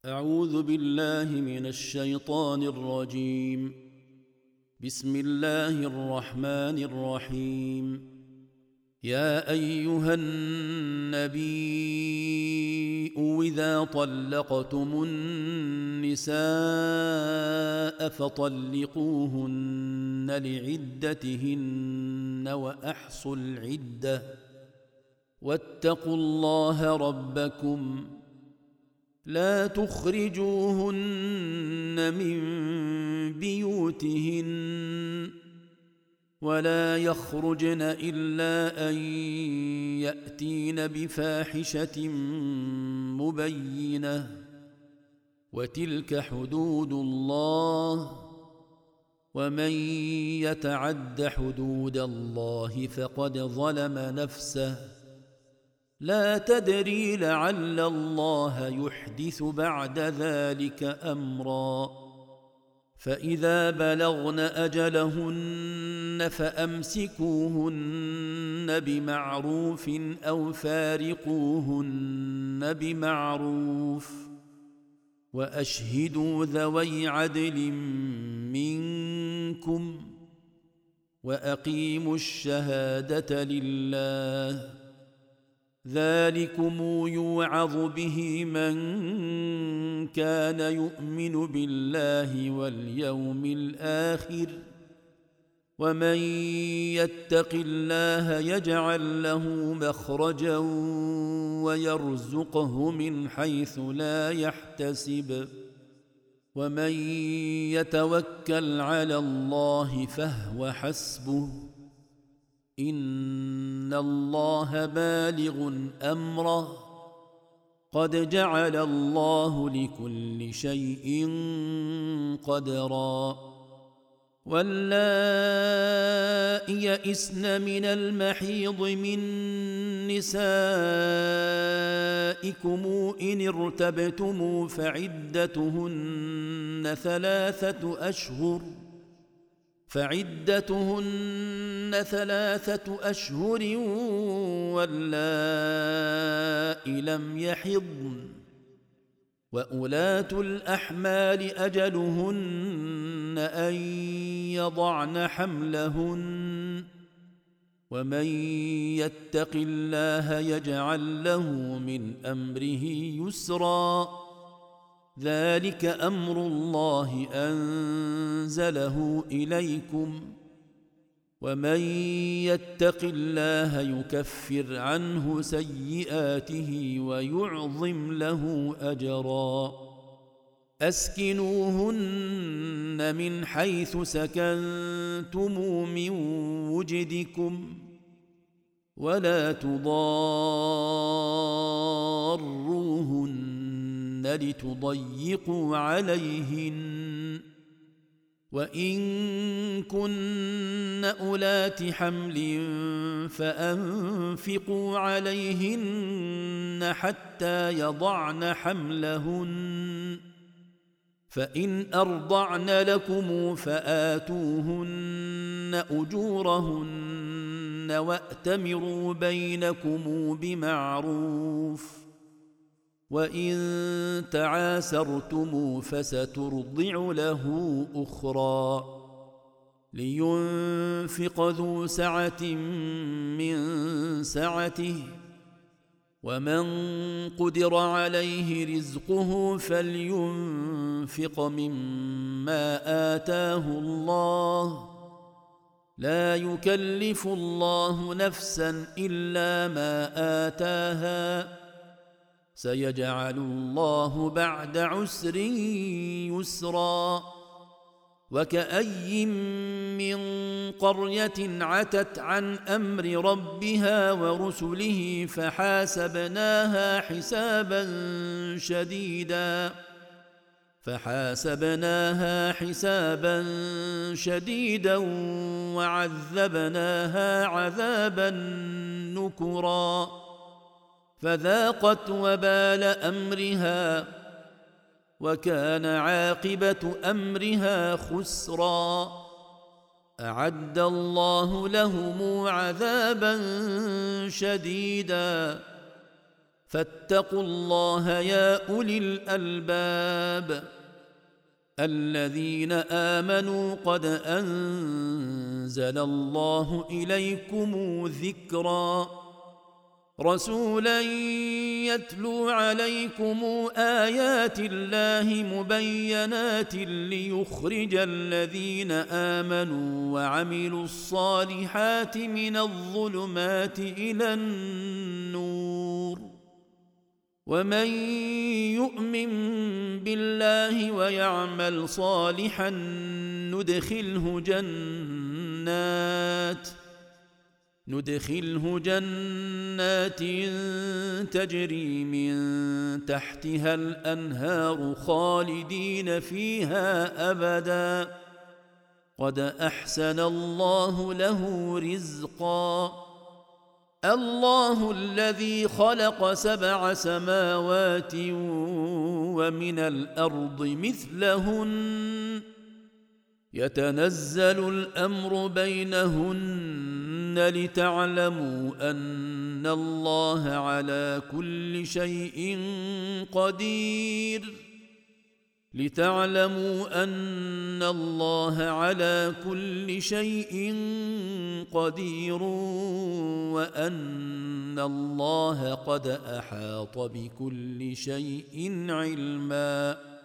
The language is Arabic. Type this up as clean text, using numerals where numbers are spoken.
أعوذ بالله من الشيطان الرجيم. بسم الله الرحمن الرحيم. يا أيها النبي إذا طلقتم النساء فطلقوهن لعدتهن وأحصوا العدة واتقوا الله ربكم لا تخرجوهن من بيوتهن ولا يخرجن إلا أن يأتين بفاحشة مبينة وتلك حدود الله ومن يتعد حدود الله فقد ظلم نفسه لا تدري لعل الله يحدث بعد ذلك أمرا. فإذا بلغن أجلهن فأمسكوهن بمعروف أو فارقوهن بمعروف وأشهدوا ذوي عدل منكم وأقيموا الشهادة لله ذلكم يوعظ به من كان يؤمن بالله واليوم الآخر ومن يتق الله يجعل له مخرجا ويرزقه من حيث لا يحتسب ومن يتوكل على الله فهو حسبه إن الله بالغ أمره قد جعل الله لكل شيء قدرا. واللائي يئسن من المحيض من نسائكم إن ارتبتم فعدتهن ثلاثة أشهر واللائي لم يحضن وأولاة الأحمال أجلهن أن يضعن حملهن ومن يتق الله يجعل له من أمره يسرا ذلك أمر الله أنزله إليكم ومن يتق الله يكفر عنه سيئاته ويعظم له أجرا. أسكنوهن من حيث سكنتم من وجدكم ولا تضاروهن لتضيقوا عليهن وإن كن أولات حمل فأنفقوا عليهن حتى يضعن حملهن فإن أرضعن لكم فآتوهن أجورهن وأتمروا بينكم بمعروف وإن تعاسرتم فسترضع له أخرى لينفق ذو سعة من سعته ومن قدر عليه رزقه فلينفق مما آتاه الله لا يكلف الله نفسا إلا ما آتاها سيجعل الله بعد عسر يسرا. وكأي من قرية عتت عن أمر ربها ورسله فحاسبناها حسابا شديدا وعذبناها عذابا نكرا فذاقت وبال أمرها وكان عاقبة أمرها خسرا. أعد الله لهم عذابا شديدا فاتقوا الله يا أولي الألباب الذين آمنوا قد أنزل الله إليكم ذكرا رسولا يتلو عليكم آيات الله مبينات ليخرج الذين آمنوا وعملوا الصالحات من الظلمات إلى النور ومن يؤمن بالله ويعمل صالحا ندخله جنات تجري من تحتها الأنهار خالدين فيها أبدا قد أحسن الله له رزقا الله الذي خلق 7 سماوات ومن الأرض مثلهن يتنزل الأمر بينهن لتعلموا أن الله على كل شيء قدير وأن الله قد أحاط بكل شيء علما